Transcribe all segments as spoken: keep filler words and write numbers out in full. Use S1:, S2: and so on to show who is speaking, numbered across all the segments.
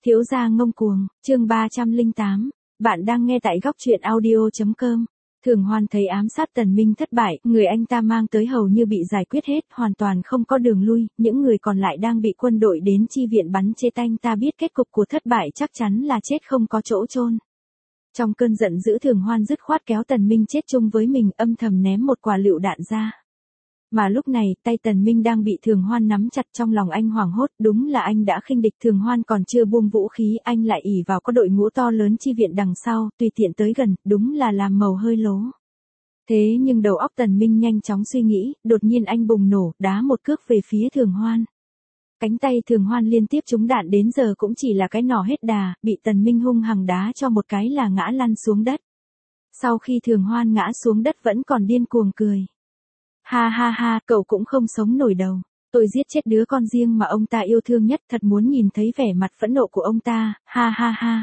S1: Thiếu gia ngông cuồng, chương ba trăm lẻ tám. Bạn đang nghe tại góc truyện audio.com. Thường Hoan thấy ám sát Tần Minh thất bại, người anh ta mang tới hầu như bị giải quyết hết, hoàn toàn không có đường lui, những người còn lại đang bị quân đội đến chi viện bắn chết. Anh ta biết kết cục của thất bại chắc chắn là chết không có chỗ chôn. Trong cơn giận dữ, Thường Hoan dứt khoát kéo Tần Minh chết chung với mình, âm thầm ném một quả lựu đạn ra. Mà lúc này, tay Tần Minh đang bị Thường Hoan nắm chặt, trong lòng anh hoảng hốt, đúng là anh đã khinh địch. Thường Hoan còn chưa buông vũ khí, anh lại ỷ vào có đội ngũ to lớn chi viện đằng sau, tùy tiện tới gần, đúng là làm màu hơi lố. Thế nhưng đầu óc Tần Minh nhanh chóng suy nghĩ, đột nhiên anh bùng nổ, đá một cước về phía Thường Hoan. Cánh tay Thường Hoan liên tiếp trúng đạn, đến giờ cũng chỉ là cái nỏ hết đà, bị Tần Minh hung hăng đá cho một cái là ngã lăn xuống đất. Sau khi Thường Hoan ngã xuống đất vẫn còn điên cuồng cười. Ha ha ha, cậu cũng không sống nổi đâu. Tôi giết chết đứa con riêng mà ông ta yêu thương nhất, thật muốn nhìn thấy vẻ mặt phẫn nộ của ông ta, ha ha ha.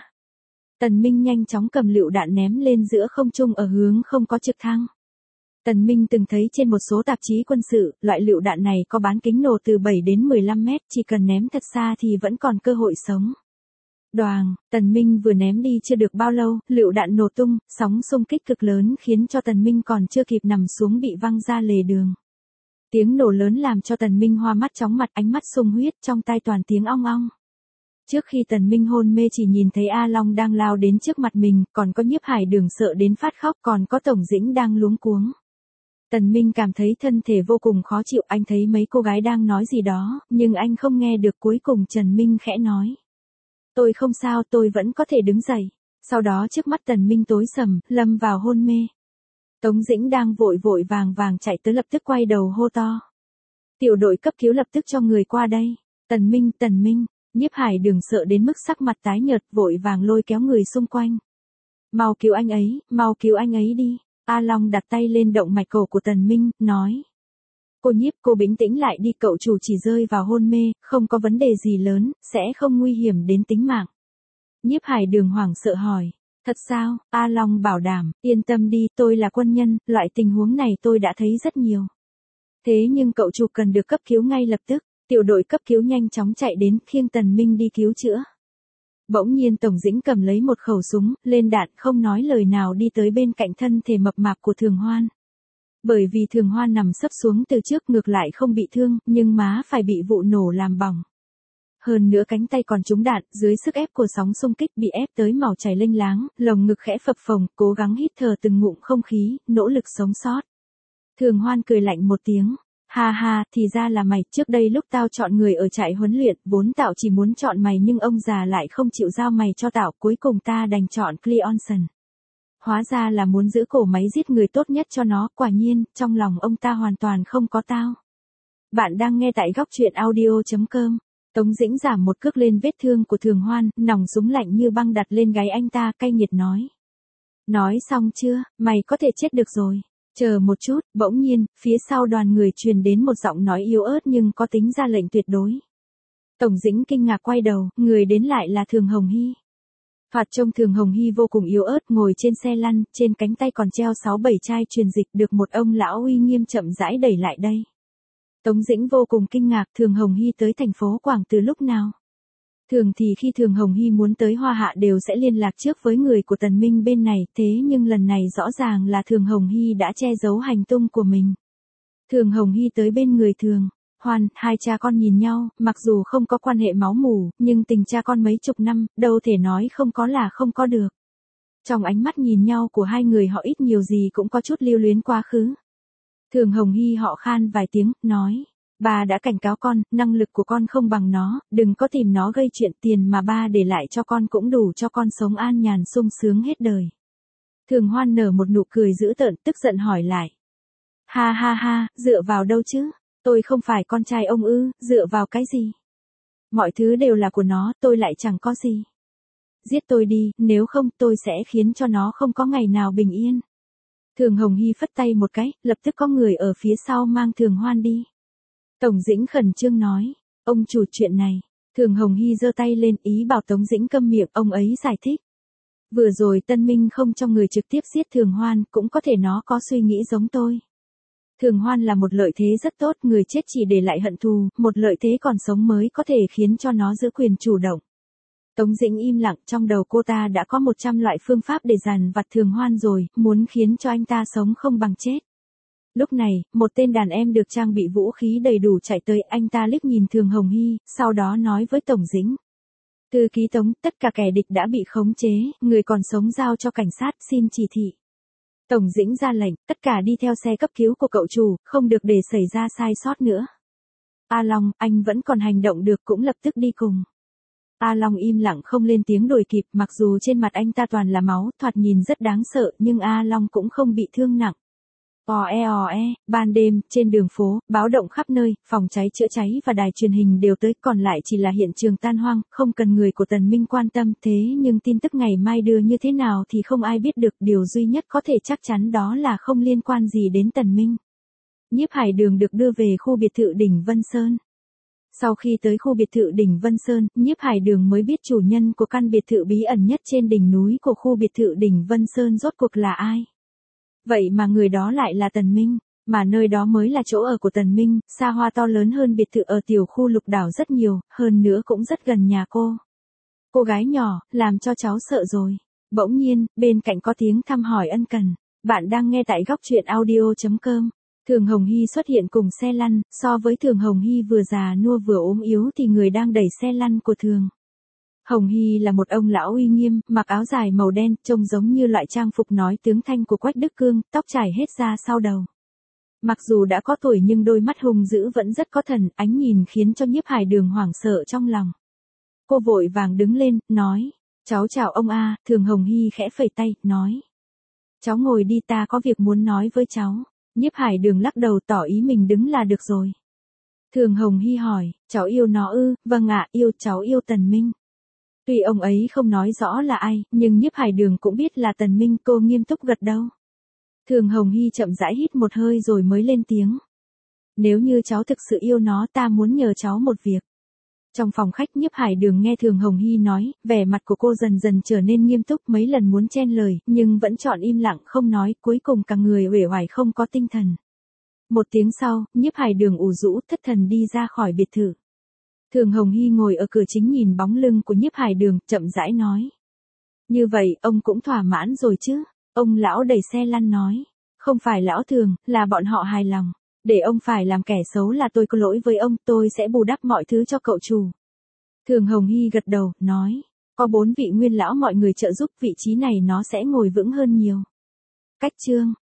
S1: Tần Minh nhanh chóng cầm lựu đạn ném lên giữa không trung ở hướng không có trực thăng. Tần Minh từng thấy trên một số tạp chí quân sự, loại lựu đạn này có bán kính nổ từ bảy đến mười lăm mét, chỉ cần ném thật xa thì vẫn còn cơ hội sống. Đoàng, Tần Minh vừa ném đi chưa được bao lâu, lựu đạn nổ tung, sóng xung kích cực lớn khiến cho Tần Minh còn chưa kịp nằm xuống bị văng ra lề đường. Tiếng nổ lớn làm cho Tần Minh hoa mắt chóng mặt, ánh mắt sung huyết, trong tai toàn tiếng ong ong. Trước khi Tần Minh hôn mê chỉ nhìn thấy A Long đang lao đến trước mặt mình, còn có Nhiếp Hải Đường sợ đến phát khóc, còn có Tổng Dĩnh đang luống cuống. Tần Minh cảm thấy thân thể vô cùng khó chịu, anh thấy mấy cô gái đang nói gì đó, nhưng anh không nghe được. Cuối cùng Trần Minh khẽ nói: "Tôi không sao, tôi vẫn có thể đứng dậy." Sau đó trước mắt Tần Minh tối sầm, lâm vào hôn mê. Tống Dĩnh đang vội vội vàng vàng chạy tới, lập tức quay đầu hô to: "Tiểu đội cấp cứu lập tức cho người qua đây." Tần Minh, Tần Minh, Nhiếp Hải Đường sợ đến mức sắc mặt tái nhợt, vội vàng lôi kéo người xung quanh. "Mau cứu anh ấy, mau cứu anh ấy đi." A Long đặt tay lên động mạch cổ của Tần Minh, nói: "Cô Nhiếp, cô bình tĩnh lại đi, cậu chủ chỉ rơi vào hôn mê, không có vấn đề gì lớn, sẽ không nguy hiểm đến tính mạng." Nhiếp Hải Đường hoảng sợ hỏi: "Thật sao?" A Long bảo đảm: "Yên tâm đi, tôi là quân nhân, loại tình huống này tôi đã thấy rất nhiều. Thế nhưng cậu chủ cần được cấp cứu ngay lập tức." Tiểu đội cấp cứu nhanh chóng chạy đến, khiêng Tần Minh đi cứu chữa. Bỗng nhiên Tổng Dĩnh cầm lấy một khẩu súng, lên đạn, không nói lời nào đi tới bên cạnh thân thể mập mạp của Thường Hoan. Bởi vì Thường Hoan nằm sấp xuống từ trước, ngược lại không bị thương, nhưng má phải bị vụ nổ làm bỏng. Hơn nữa cánh tay còn trúng đạn, dưới sức ép của sóng xung kích bị ép tới máu chảy lênh láng, lồng ngực khẽ phập phồng, cố gắng hít thở từng ngụm không khí, nỗ lực sống sót. Thường Hoan cười lạnh một tiếng: "Ha ha, thì ra là mày, trước đây lúc tao chọn người ở trại huấn luyện, vốn tao chỉ muốn chọn mày nhưng ông già lại không chịu giao mày cho tao, cuối cùng ta đành chọn Cleonson. Hóa ra là muốn giữ cổ máy giết người tốt nhất cho nó, quả nhiên, trong lòng ông ta hoàn toàn không có tao." Bạn đang nghe tại góc truyện audio.com. Tống Dĩnh giảm một cước lên vết thương của Thường Hoan, nòng súng lạnh như băng đặt lên gáy anh ta, cay nghiệt nói: "Nói xong chưa, mày có thể chết được rồi." Chờ một chút, bỗng nhiên, phía sau đoàn người truyền đến một giọng nói yếu ớt nhưng có tính ra lệnh tuyệt đối. Tổng Dĩnh kinh ngạc quay đầu, người đến lại là Thường Hồng Hy. Thoạt trông Thường Hồng Hy vô cùng yếu ớt, ngồi trên xe lăn, trên cánh tay còn treo sáu bảy chai truyền dịch, được một ông lão uy nghiêm chậm rãi đẩy lại đây. Tống Dĩnh vô cùng kinh ngạc, Thường Hồng Hy tới thành phố Quảng từ lúc nào? Thường thì khi Thường Hồng Hy muốn tới Hoa Hạ đều sẽ liên lạc trước với người của Tần Minh bên này, thế nhưng lần này rõ ràng là Thường Hồng Hy đã che giấu hành tung của mình. Thường Hồng Hy tới bên người Thường Hoan, hai cha con nhìn nhau, mặc dù không có quan hệ máu mủ, nhưng tình cha con mấy chục năm, đâu thể nói không có là không có được. Trong ánh mắt nhìn nhau của hai người họ ít nhiều gì cũng có chút lưu luyến quá khứ. Thường Hồng Hy họ khan vài tiếng, nói: "Ba đã cảnh cáo con, năng lực của con không bằng nó, đừng có tìm nó gây chuyện, tiền mà ba để lại cho con cũng đủ cho con sống an nhàn sung sướng hết đời." Thường Hoan nở một nụ cười dữ tợn, tức giận hỏi lại: "Ha ha ha, dựa vào đâu chứ? Tôi không phải con trai ông ư, dựa vào cái gì? Mọi thứ đều là của nó, tôi lại chẳng có gì. Giết tôi đi, nếu không tôi sẽ khiến cho nó không có ngày nào bình yên." Thường Hồng Hy phất tay một cái, lập tức có người ở phía sau mang Thường Hoan đi. Tổng Dĩnh khẩn trương nói: "Ông chủ, chuyện này." Thường Hồng Hy giơ tay lên, ý bảo Tống Dĩnh câm miệng, ông ấy giải thích: "Vừa rồi Tân Minh không cho người trực tiếp giết Thường Hoan, cũng có thể nó có suy nghĩ giống tôi. Thường Hoan là một lợi thế rất tốt, người chết chỉ để lại hận thù, một lợi thế còn sống mới có thể khiến cho nó giữ quyền chủ động. Tống Dĩnh im lặng, trong đầu cô ta đã có một trăm loại phương pháp để dằn vặt Thường Hoan rồi, muốn khiến cho anh ta sống không bằng chết. Lúc này, một tên đàn em được trang bị vũ khí đầy đủ chạy tới, anh ta liếc nhìn Thường Hồng Hy, sau đó nói với Tổng Dĩnh. Thư ký Tống, tất cả kẻ địch đã bị khống chế, người còn sống giao cho cảnh sát, xin chỉ thị. Tổng Dĩnh ra lệnh, tất cả đi theo xe cấp cứu của cậu chủ, không được để xảy ra sai sót nữa. A Long, anh vẫn còn hành động được, cũng lập tức đi cùng. A Long im lặng không lên tiếng đuổi kịp, mặc dù trên mặt anh ta toàn là máu, thoạt nhìn rất đáng sợ, nhưng A Long cũng không bị thương nặng. Ò e ò e, ban đêm, trên đường phố, báo động khắp nơi, phòng cháy chữa cháy và đài truyền hình đều tới, còn lại chỉ là hiện trường tan hoang, không cần người của Tần Minh quan tâm, thế nhưng tin tức ngày mai đưa như thế nào thì không ai biết được, điều duy nhất có thể chắc chắn đó là không liên quan gì đến Tần Minh. Nhiếp Hải Đường được đưa về khu biệt thự đỉnh Vân Sơn. Sau khi tới khu biệt thự đỉnh Vân Sơn, Nhiếp Hải Đường mới biết chủ nhân của căn biệt thự bí ẩn nhất trên đỉnh núi của khu biệt thự đỉnh Vân Sơn rốt cuộc là ai. Vậy mà người đó lại là Tần Minh, mà nơi đó mới là chỗ ở của Tần Minh, xa hoa to lớn hơn biệt thự ở tiểu khu Lục Đảo rất nhiều, hơn nữa cũng rất gần nhà cô. Cô gái nhỏ, làm cho cháu sợ rồi. Bỗng nhiên, bên cạnh có tiếng thăm hỏi ân cần. Bạn đang nghe tại góc truyện audio chấm com. Thường Hồng Hy xuất hiện cùng xe lăn, so với Thường Hồng Hy vừa già nua vừa ốm yếu thì người đang đẩy xe lăn của Thường Hồng Hy là một ông lão uy nghiêm, mặc áo dài màu đen, trông giống như loại trang phục nói tướng thanh của Quách Đức Cương, tóc trải hết ra sau đầu. Mặc dù đã có tuổi nhưng đôi mắt hung dữ vẫn rất có thần, ánh nhìn khiến cho Nhiếp Hải Đường hoảng sợ trong lòng. Cô vội vàng đứng lên, nói, cháu chào ông a. Thường Hồng Hy khẽ phẩy tay, nói. Cháu ngồi đi, ta có việc muốn nói với cháu. Nhiếp Hải Đường lắc đầu tỏ ý mình đứng là được rồi. Thường Hồng Hy hỏi, cháu yêu nó ư? Vâng ạ, yêu, cháu yêu Tần Minh. Tuy ông ấy không nói rõ là ai, nhưng Nhiếp Hải Đường cũng biết là Tần Minh, cô nghiêm túc gật đầu. Thường Hồng Hy chậm rãi hít một hơi rồi mới lên tiếng. Nếu như cháu thực sự yêu nó, ta muốn nhờ cháu một việc. Trong phòng khách, Nhiếp Hải Đường nghe Thường Hồng Hy nói, vẻ mặt của cô dần dần trở nên nghiêm túc, mấy lần muốn chen lời, nhưng vẫn chọn im lặng không nói, cuối cùng cả người uể oải không có tinh thần. Một tiếng sau, Nhiếp Hải Đường ủ rũ thất thần đi ra khỏi biệt thự. Thường Hồng Hy ngồi ở cửa chính nhìn bóng lưng của Nhiếp Hải Đường, chậm rãi nói. Như vậy, ông cũng thỏa mãn rồi chứ? Ông lão đẩy xe lăn nói. Không phải lão Thường, là bọn họ hài lòng. Để ông phải làm kẻ xấu là tôi có lỗi với ông, tôi sẽ bù đắp mọi thứ cho cậu chủ. Thường Hồng Hy gật đầu, nói. Có bốn vị nguyên lão mọi người trợ giúp, vị trí này nó sẽ ngồi vững hơn nhiều. Cách chương.